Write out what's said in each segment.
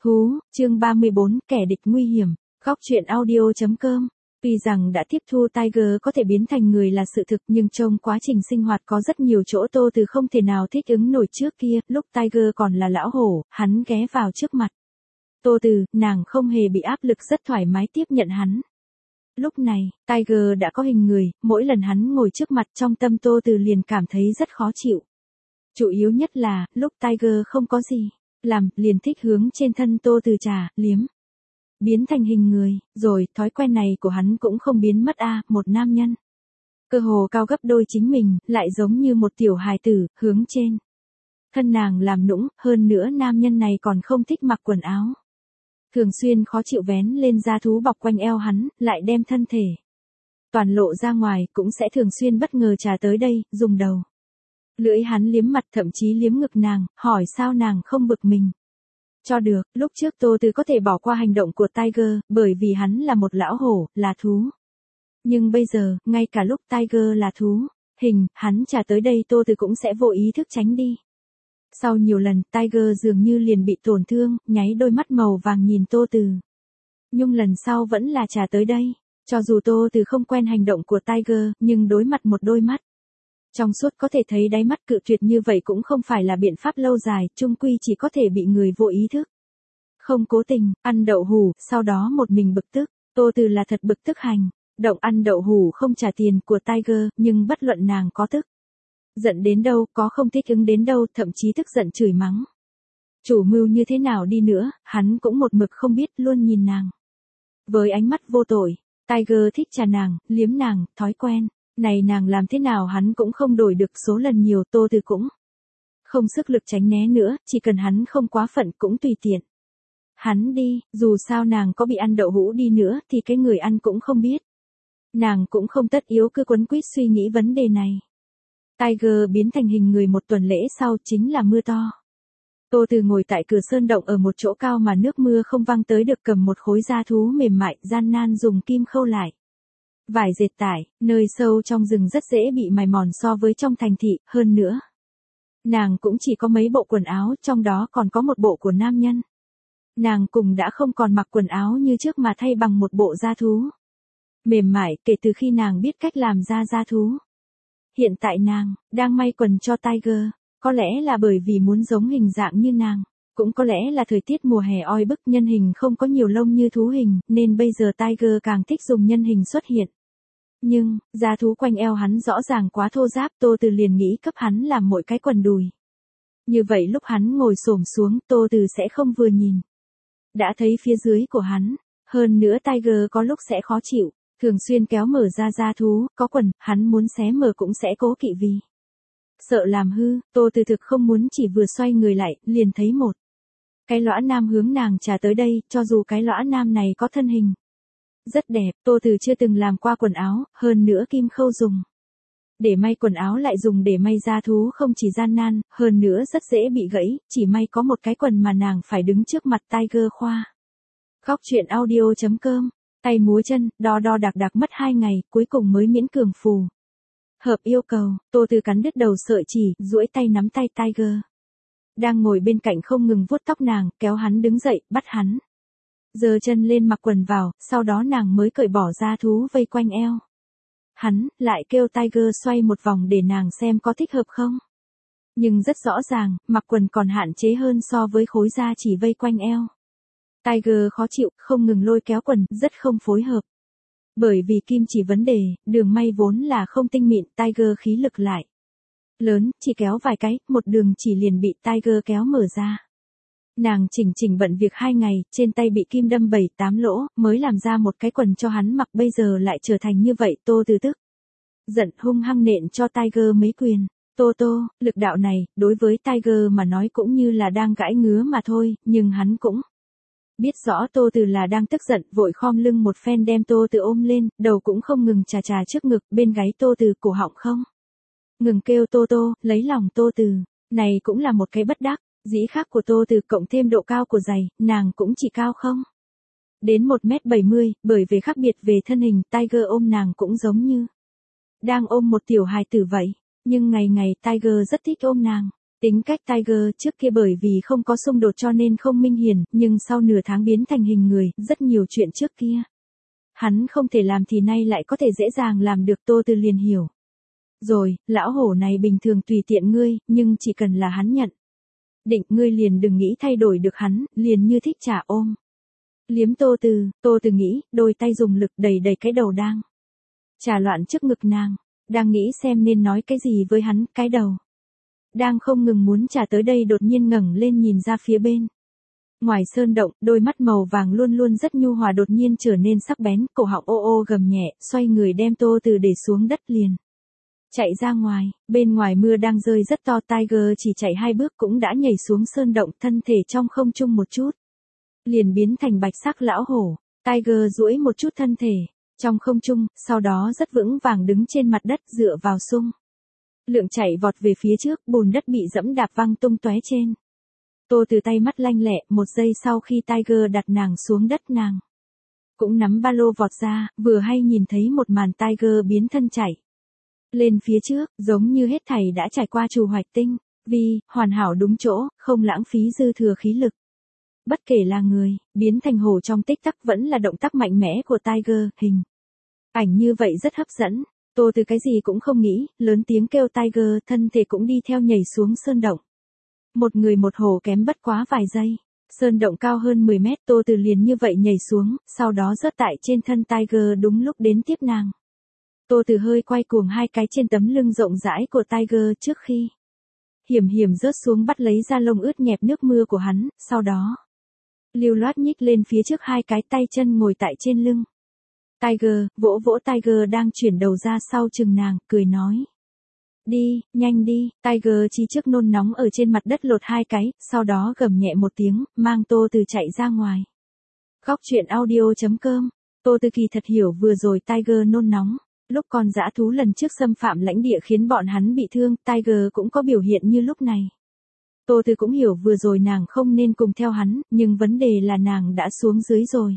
Hú, chương 34, kẻ địch nguy hiểm, góc truyện audio.com. Tuy rằng đã tiếp thu Tiger có thể biến thành người là sự thực nhưng trong quá trình sinh hoạt có rất nhiều chỗ Tô Từ không thể nào thích ứng nổi trước kia, lúc Tiger còn là lão hổ, hắn ghé vào trước mặt. Tô Từ, nàng không hề bị áp lực rất thoải mái tiếp nhận hắn. Lúc này, Tiger đã có hình người, mỗi lần hắn ngồi trước mặt trong tâm Tô Từ liền cảm thấy rất khó chịu. Chủ yếu nhất là, lúc Tiger không có gì làm, liền thích hướng trên thân Tô Từ trà, liếm. Biến thành hình người, rồi, thói quen này của hắn cũng không biến mất một nam nhân. Cơ hồ cao gấp đôi chính mình, lại giống như một tiểu hài tử, hướng trên. Thân nàng làm nũng, hơn nữa nam nhân này còn không thích mặc quần áo. Thường xuyên khó chịu vén lên da thú bọc quanh eo hắn, lại đem thân thể toàn lộ ra ngoài, cũng sẽ thường xuyên bất ngờ trà tới đây, dùng đầu lưỡi hắn liếm mặt, thậm chí liếm ngực nàng, hỏi sao nàng không bực mình. Cho được, lúc trước Tô Từ có thể bỏ qua hành động của Tiger, bởi vì hắn là một lão hổ, là thú. Nhưng bây giờ, ngay cả lúc Tiger là thú, hắn trả tới đây Tô Từ cũng sẽ vô ý thức tránh đi. Sau nhiều lần, Tiger dường như liền bị tổn thương, nháy đôi mắt màu vàng nhìn Tô Từ. Nhưng lần sau vẫn là trả tới đây. Cho dù Tô Từ không quen hành động của Tiger, nhưng đối mặt một đôi mắt trong suốt có thể thấy đáy mắt cự tuyệt như vậy cũng không phải là biện pháp lâu dài, chung quy chỉ có thể bị người vô ý thức. Không cố tình, ăn đậu hủ, sau đó một mình bực tức. Tô Từ là thật bực tức hành động ăn đậu hủ không trả tiền của Tiger, nhưng bất luận nàng có tức giận đến đâu, có không thích ứng đến đâu, thậm chí tức giận chửi mắng. Chủ mưu như thế nào đi nữa, hắn cũng một mực không biết, luôn nhìn nàng với ánh mắt vô tội. Tiger thích trà nàng, liếm nàng, thói quen này nàng làm thế nào hắn cũng không đổi được, số lần nhiều Tô Từ cũng không sức lực tránh né nữa, chỉ cần hắn không quá phận cũng tùy tiện. Hắn đi, dù sao nàng có bị ăn đậu hũ đi nữa thì cái người ăn cũng không biết. Nàng cũng không tất yếu cứ quấn quýt suy nghĩ vấn đề này. Tiger biến thành hình người một tuần lễ sau chính là mưa to. Tô Từ ngồi tại cửa sơn động ở một chỗ cao mà nước mưa không văng tới được, cầm một khối da thú mềm mại, gian nan dùng kim khâu lại. Vải dệt tải, nơi sâu trong rừng rất dễ bị mài mòn so với trong thành thị, hơn nữa. Nàng cũng chỉ có mấy bộ quần áo, trong đó còn có một bộ của nam nhân. Nàng cùng đã không còn mặc quần áo như trước mà thay bằng một bộ da thú mềm mại, kể từ khi nàng biết cách làm ra da thú. Hiện tại nàng đang may quần cho Tiger, có lẽ là bởi vì muốn giống hình dạng như nàng, cũng có lẽ là thời tiết mùa hè oi bức, nhân hình không có nhiều lông như thú hình, nên bây giờ Tiger càng thích dùng nhân hình xuất hiện. Nhưng, da thú quanh eo hắn rõ ràng quá thô ráp, Tô Từ liền nghĩ cấp hắn làm mỗi cái quần đùi. Như vậy lúc hắn ngồi xổm xuống, Tô Từ sẽ không vừa nhìn đã thấy phía dưới của hắn, hơn nữa Tiger có lúc sẽ khó chịu, thường xuyên kéo mở ra da thú, có quần, hắn muốn xé mở cũng sẽ cố kỵ vì sợ làm hư. Tô Từ thực không muốn, chỉ vừa xoay người lại, liền thấy một cái lõa nam hướng nàng trà tới đây, cho dù cái lõa nam này có thân hình rất đẹp, Tô Từ chưa từng làm qua quần áo, hơn nữa kim khâu dùng để may quần áo lại dùng để may da thú không chỉ gian nan, hơn nữa rất dễ bị gãy, chỉ may có một cái quần mà nàng phải đứng trước mặt Tiger khoa. Góc truyện audio.com, tay múa chân, đo đạc mất 2 ngày, cuối cùng mới miễn cường phù hợp yêu cầu. Tô Từ cắn đứt đầu sợi chỉ, duỗi tay nắm tay Tiger đang ngồi bên cạnh không ngừng vuốt tóc nàng, kéo hắn đứng dậy, bắt hắn giơ chân lên mặc quần vào, sau đó nàng mới cởi bỏ da thú vây quanh eo hắn, lại kêu Tiger xoay một vòng để nàng xem có thích hợp không. Nhưng rất rõ ràng, mặc quần còn hạn chế hơn so với khối da chỉ vây quanh eo. Tiger khó chịu, không ngừng lôi kéo quần, rất không phối hợp. Bởi vì kim chỉ vấn đề, đường may vốn là không tinh mịn, Tiger khí lực lại lớn, chỉ kéo vài cái, một đường chỉ liền bị Tiger kéo mở ra. Nàng chỉnh bận việc 2 ngày, trên tay bị kim đâm 7-8 lỗ, mới làm ra một cái quần cho hắn mặc, bây giờ lại trở thành như vậy. Tô Từ tức giận hung hăng nện cho Tiger mấy quyền. Tô, lực đạo này, đối với Tiger mà nói cũng như là đang gãi ngứa mà thôi, nhưng hắn cũng biết rõ Tô Từ là đang tức giận, vội khom lưng một phen đem Tô Từ ôm lên, đầu cũng không ngừng chà trước ngực, bên gáy Tô Từ, cổ họng không ngừng kêu Tô, lấy lòng Tô Từ. Này cũng là một cái bất đắc dĩ khác của Tô Từ, cộng thêm độ cao của giày, nàng cũng chỉ cao không đến 1m70, bởi vì khác biệt về thân hình, Tiger ôm nàng cũng giống như đang ôm một tiểu hài tử vậy. Nhưng ngày Tiger rất thích ôm nàng. Tính cách Tiger trước kia bởi vì không có xung đột cho nên không minh hiển, nhưng sau nửa tháng biến thành hình người, rất nhiều chuyện trước kia. Hắn không thể làm thì nay lại có thể dễ dàng làm được, Tô Từ liền hiểu. Rồi, lão hổ này bình thường tùy tiện ngươi, nhưng chỉ cần là hắn nhận định ngươi liền đừng nghĩ thay đổi được hắn, liền như thích trả ôm. Liếm Tô Từ nghĩ, đôi tay dùng lực đẩy đẩy cái đầu đang trả loạn trước ngực nàng, đang nghĩ xem nên nói cái gì với hắn, cái đầu đang không ngừng muốn trả tới đây đột nhiên ngẩng lên nhìn ra phía bên. Ngoài sơn động, đôi mắt màu vàng luôn luôn rất nhu hòa đột nhiên trở nên sắc bén, cổ họng ô ô gầm nhẹ, xoay người đem Tô Từ để xuống đất liền. Chạy ra ngoài, bên ngoài mưa đang rơi rất to, Tiger chỉ chạy 2 bước cũng đã nhảy xuống sơn động, thân thể trong không trung một chút liền biến thành bạch sắc lão hổ. Tiger duỗi một chút thân thể trong không trung, sau đó rất vững vàng đứng trên mặt đất dựa vào sung. Lượng chạy vọt về phía trước, bùn đất bị dẫm đạp văng tung tóe trên. Tô Từ tay mắt lanh lẹ, một giây sau khi Tiger đặt nàng xuống đất nàng cũng nắm ba lô vọt ra, vừa hay nhìn thấy một màn Tiger biến thân chạy lên phía trước, giống như hết thảy đã trải qua trù hoạch tinh vi, hoàn hảo đúng chỗ, không lãng phí dư thừa khí lực. Bất kể là người, biến thành hổ trong tích tắc vẫn là động tác mạnh mẽ của Tiger, hình ảnh như vậy rất hấp dẫn. Tô Từ cái gì cũng không nghĩ, lớn tiếng kêu Tiger, thân thể cũng đi theo nhảy xuống sơn động. Một người một hổ kém bất quá vài giây. Sơn động cao hơn 10 mét, Tô Từ liền như vậy nhảy xuống, sau đó rớt tại trên thân Tiger đúng lúc đến tiếp nàng. Tô Từ hơi quay cuồng 2 cái trên tấm lưng rộng rãi của Tiger trước khi hiểm hiểm rớt xuống bắt lấy da lông ướt nhẹp nước mưa của hắn, sau đó lưu loát nhích lên phía trước 2 cái tay chân ngồi tại trên lưng. Tiger, vỗ vỗ Tiger đang chuyển đầu ra sau chừng nàng, cười nói. Đi, nhanh đi, Tiger chi trước nôn nóng ở trên mặt đất lột 2 cái, sau đó gầm nhẹ một tiếng, mang Tô Từ chạy ra ngoài. Góc truyện audio.com, Tô Từ kỳ thật hiểu vừa rồi Tiger nôn nóng. Lúc con dã thú lần trước xâm phạm lãnh địa khiến bọn hắn bị thương, Tiger cũng có biểu hiện như lúc này. Tô Từ cũng hiểu vừa rồi nàng không nên cùng theo hắn, nhưng vấn đề là nàng đã xuống dưới rồi.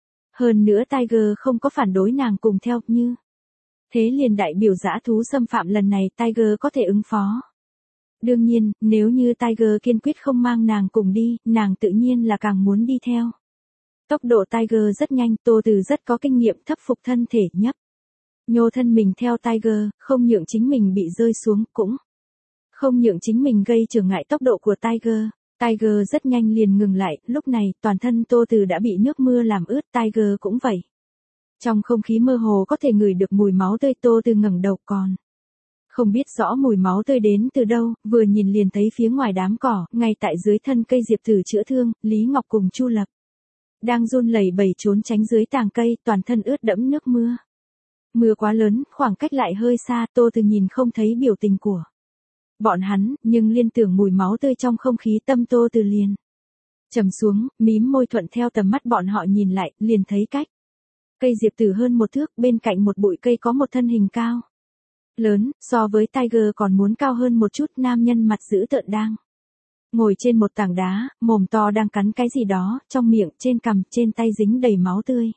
Hơn nữa Tiger không có phản đối nàng cùng theo, như thế liền đại biểu dã thú xâm phạm lần này Tiger có thể ứng phó. Đương nhiên, nếu như Tiger kiên quyết không mang nàng cùng đi, nàng tự nhiên là càng muốn đi theo. Tốc độ Tiger rất nhanh, Tô Từ rất có kinh nghiệm thấp phục thân thể nhấp nhô thân mình theo Tiger, không nhượng chính mình bị rơi xuống, cũng không nhượng chính mình gây trở ngại tốc độ của Tiger. Tiger rất nhanh liền ngừng lại, lúc này toàn thân Tô Từ đã bị nước mưa làm ướt, Tiger cũng vậy. Trong không khí mơ hồ có thể ngửi được mùi máu tươi, Tô Từ ngẩng đầu còn không biết rõ mùi máu tươi đến từ đâu, vừa nhìn liền thấy phía ngoài đám cỏ, ngay tại dưới thân cây diệp tử chữa thương, Lý Ngọc cùng Chu Lập đang run lẩy bẩy trốn tránh dưới tàng cây, toàn thân ướt đẫm nước mưa. Mưa quá lớn, khoảng cách lại hơi xa, Tô Từ nhìn không thấy biểu tình của bọn hắn, nhưng liên tưởng mùi máu tươi trong không khí, tâm Tô Từ liền trầm xuống, mím môi thuận theo tầm mắt bọn họ nhìn lại, liền thấy cách cây diệp tử hơn 1 thước, bên cạnh một bụi cây có một thân hình cao lớn, so với Tiger còn muốn cao hơn một chút, nam nhân mặt dữ tợn đang ngồi trên một tảng đá, mồm to đang cắn cái gì đó, trong miệng, trên cằm, trên tay dính đầy máu tươi.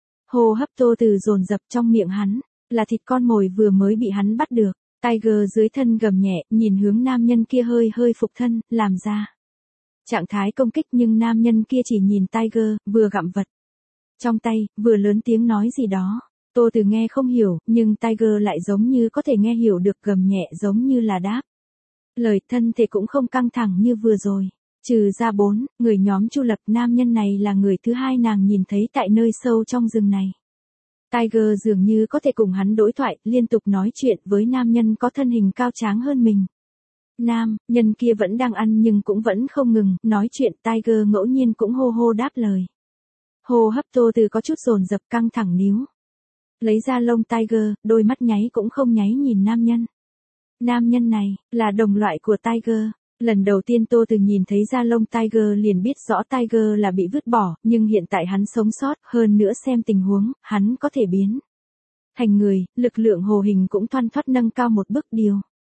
Hô hấp Tô Từ dồn dập, trong miệng hắn là thịt con mồi vừa mới bị hắn bắt được. Tiger dưới thân gầm nhẹ, nhìn hướng nam nhân kia hơi hơi phục thân, làm ra trạng thái công kích, nhưng nam nhân kia chỉ nhìn Tiger, vừa gặm vật trong tay, vừa lớn tiếng nói gì đó. Tô Từ nghe không hiểu, nhưng Tiger lại giống như có thể nghe hiểu được, gầm nhẹ giống như là đáp lời, thân thể cũng không căng thẳng như vừa rồi. Trừ ra 4 người nhóm Chu Lập, nam nhân này là người thứ 2 nàng nhìn thấy tại nơi sâu trong rừng này. Tiger dường như có thể cùng hắn đối thoại, liên tục nói chuyện với nam nhân có thân hình cao tráng hơn mình. Nam nhân kia vẫn đang ăn nhưng cũng vẫn không ngừng nói chuyện, Tiger ngẫu nhiên cũng hô hô đáp lời. Hô hấp Tô Từ có chút dồn dập, căng thẳng níu lấy ra lông Tiger, đôi mắt nháy cũng không nháy nhìn nam nhân. Nam nhân này là đồng loại của Tiger. Lần đầu tiên Tô Từ nhìn thấy da lông Tiger liền biết rõ Tiger là bị vứt bỏ, nhưng hiện tại hắn sống sót, hơn nữa xem tình huống, hắn có thể biến thành người, lực lượng hồ hình cũng thoăn thoắt nâng cao một bước, điều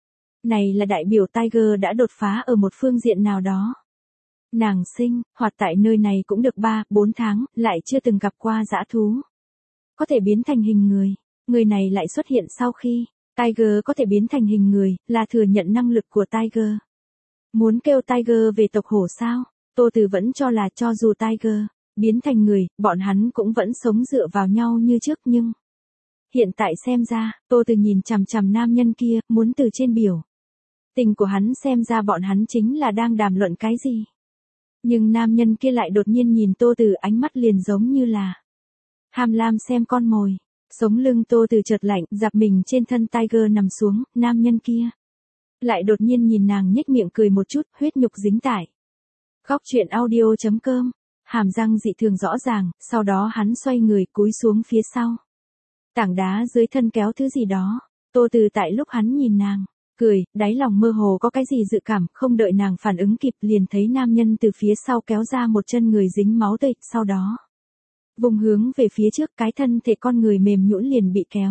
này là đại biểu Tiger đã đột phá ở một phương diện nào đó. Nàng sinh hoạt tại nơi này cũng được 3-4 tháng, lại chưa từng gặp qua dã thú có thể biến thành hình người. Người này lại xuất hiện sau khi Tiger có thể biến thành hình người, là thừa nhận năng lực của Tiger. Muốn kêu Tiger về tộc hổ sao? Tô Từ vẫn cho là cho dù Tiger biến thành người, bọn hắn cũng vẫn sống dựa vào nhau như trước nhưng... Hiện tại xem ra, Tô Từ nhìn chằm chằm nam nhân kia, muốn từ trên biểu tình của hắn xem ra bọn hắn chính là đang đàm luận cái gì. Nhưng nam nhân kia lại đột nhiên nhìn Tô Từ, ánh mắt liền giống như là tham lam xem con mồi. Sống lưng Tô Từ chợt lạnh, dạp mình trên thân Tiger nằm xuống, nam nhân kia lại đột nhiên nhìn nàng nhếch miệng cười một chút, huyết nhục dính tải. Góc truyện audio.com, hàm răng dị thường rõ ràng, sau đó hắn xoay người cúi xuống phía sau. Tảng đá dưới thân kéo thứ gì đó, Tô Từ tại lúc hắn nhìn nàng, cười, đáy lòng mơ hồ có cái gì dự cảm, không đợi nàng phản ứng kịp liền thấy nam nhân từ phía sau kéo ra một chân người dính máu tươi, sau đó vùng hướng về phía trước, cái thân thể con người mềm nhũn liền bị kéo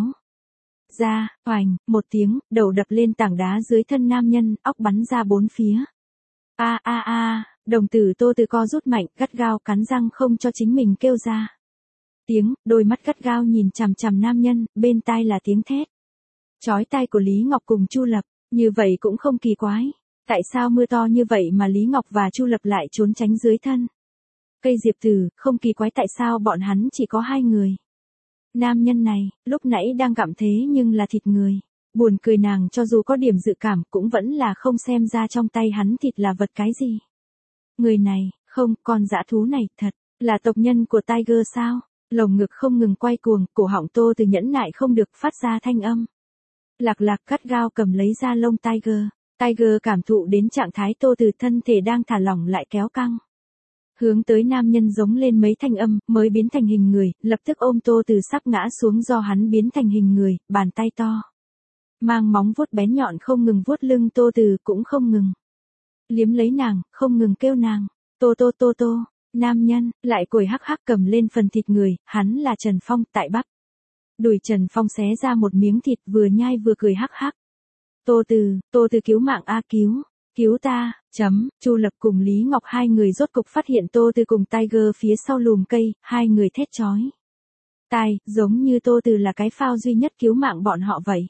ra, oành, một tiếng, đầu đập lên tảng đá dưới thân nam nhân, óc bắn ra bốn phía. A a a, đồng tử Tô Từ co rút mạnh, gắt gao cắn răng không cho chính mình kêu ra tiếng, đôi mắt gắt gao nhìn chằm chằm nam nhân, bên tai là tiếng thét chói tai của Lý Ngọc cùng Chu Lập, như vậy cũng không kỳ quái. Tại sao mưa to như vậy mà Lý Ngọc và Chu Lập lại trốn tránh dưới thân cây diệp tử, không kỳ quái tại sao bọn hắn chỉ có hai người. Nam nhân này, lúc nãy đang gặm thế nhưng là thịt người. Buồn cười nàng cho dù có điểm dự cảm cũng vẫn là không xem ra trong tay hắn thịt là vật cái gì. Người này, không, con dã thú này, thật, là tộc nhân của Tiger sao? Lồng ngực không ngừng quay cuồng, cổ họng Tô Từ nhẫn nại không được phát ra thanh âm. Lạc lạc cắt gao cầm lấy da lông Tiger. Tiger cảm thụ đến trạng thái Tô Từ thân thể đang thả lỏng lại kéo căng. Hướng tới nam nhân giống lên mấy thanh âm, mới biến thành hình người, lập tức ôm Tô Từ sắp ngã xuống do hắn biến thành hình người, bàn tay to mang móng vuốt bén nhọn không ngừng vuốt lưng Tô Từ, cũng không ngừng liếm lấy nàng, không ngừng kêu nàng, Tô Tô Tô Tô. Nam nhân lại cười hắc hắc cầm lên phần thịt người, hắn là Trần Phong, tại bắp đùi Trần Phong xé ra một miếng thịt, vừa nhai vừa cười hắc hắc. Tô Từ cứu mạng a, cứu ta, Chu Lập cùng Lý Ngọc hai người rốt cục phát hiện Tô Từ cùng Tiger phía sau lùm cây, hai người thét chói tai, giống như Tô Từ là cái phao duy nhất cứu mạng bọn họ vậy.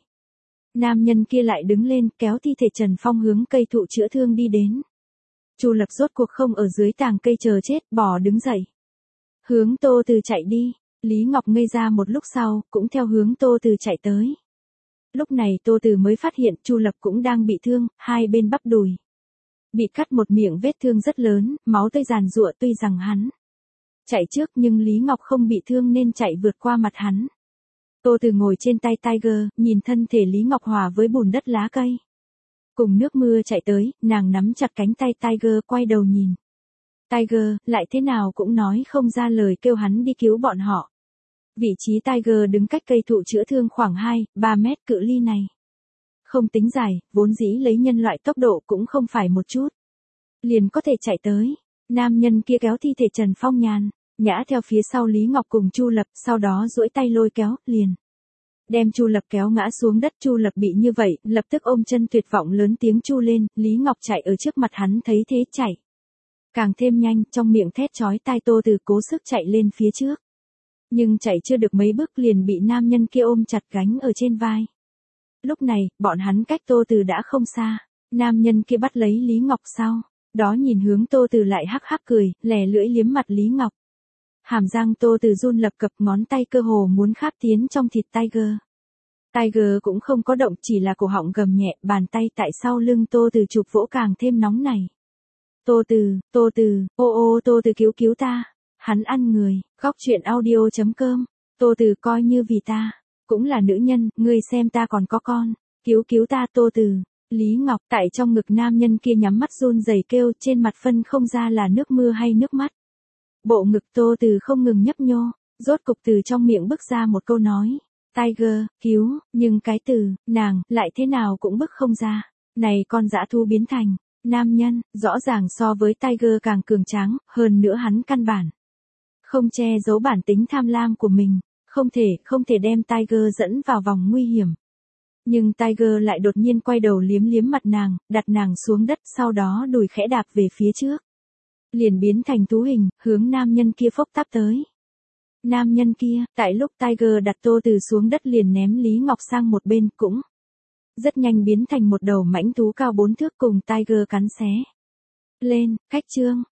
Nam nhân kia lại đứng lên, kéo thi thể Trần Phong hướng cây thụ chữa thương đi đến. Chu Lập rốt cuộc không ở dưới tàng cây chờ chết, bỏ đứng dậy, hướng Tô Từ chạy đi. Lý Ngọc ngây ra một lúc sau, cũng theo hướng Tô Từ chạy tới. Lúc này Tô Từ mới phát hiện Chu Lập cũng đang bị thương, hai bên bắp đùi bị cắt một miệng vết thương rất lớn, máu tươi giàn giụa, tuy rằng hắn chạy trước nhưng Lý Ngọc không bị thương nên chạy vượt qua mặt hắn. Tô Từ ngồi trên tay Tiger, nhìn thân thể Lý Ngọc hòa với bùn đất lá cây cùng nước mưa chạy tới, nàng nắm chặt cánh tay Tiger, quay đầu nhìn Tiger, lại thế nào cũng nói không ra lời kêu hắn đi cứu bọn họ. Vị trí Tiger đứng cách cây thụ chữa thương khoảng 2-3 mét, cự ly này không tính dài, vốn dĩ lấy nhân loại tốc độ cũng không phải một chút liền có thể chạy tới. Nam nhân kia kéo thi thể Trần Phong nhàn nhã theo phía sau Lý Ngọc cùng Chu Lập, sau đó duỗi tay lôi kéo, liền đem Chu Lập kéo ngã xuống đất. Chu Lập bị như vậy, lập tức ôm chân tuyệt vọng lớn tiếng chu lên. Lý Ngọc chạy ở trước mặt hắn thấy thế chạy càng thêm nhanh, trong miệng thét chói tai. Tô Từ cố sức chạy lên phía trước, nhưng chạy chưa được mấy bước liền bị nam nhân kia ôm chặt gánh ở trên vai. Lúc này, bọn hắn cách Tô Từ đã không xa. Nam nhân kia bắt lấy Lý Ngọc sau đó nhìn hướng Tô Từ lại hắc hắc cười, lè lưỡi liếm mặt Lý Ngọc. Hàm răng Tô Từ run lập cập, ngón tay cơ hồ muốn kháp tiến trong thịt Tiger. Tiger cũng không có động, chỉ là cổ họng gầm nhẹ, bàn tay tại sau lưng Tô Từ chụp vỗ càng thêm nóng này. Tô Từ, ô Tô Từ cứu ta, hắn ăn người. Góc truyện audio.com, Tô Từ coi như vì ta cũng là nữ nhân, ngươi xem ta còn có con, cứu ta Tô Từ. Lý Ngọc tại trong ngực nam nhân kia nhắm mắt run rẩy kêu, trên mặt phân không ra là nước mưa hay nước mắt. Bộ ngực Tô Từ không ngừng nhấp nhô, rốt cục từ trong miệng bứt ra một câu nói, Tiger, cứu, nhưng cái từ, nàng, lại thế nào cũng bứt không ra. Này con dã thu biến thành nam nhân, rõ ràng so với Tiger càng cường tráng, hơn nữa hắn căn bản không che giấu bản tính tham lam của mình, không thể đem Tiger dẫn vào vòng nguy hiểm. Nhưng Tiger lại đột nhiên quay đầu liếm liếm mặt nàng, đặt nàng xuống đất, sau đó đùi khẽ đạp về phía trước, liền biến thành thú hình, hướng nam nhân kia phốc táp tới. Nam nhân kia, tại lúc Tiger đặt Tô Từ xuống đất liền ném Lý Ngọc sang một bên, cũng rất nhanh biến thành một đầu mãnh thú cao 4 thước cùng Tiger cắn xé lên, cách chương.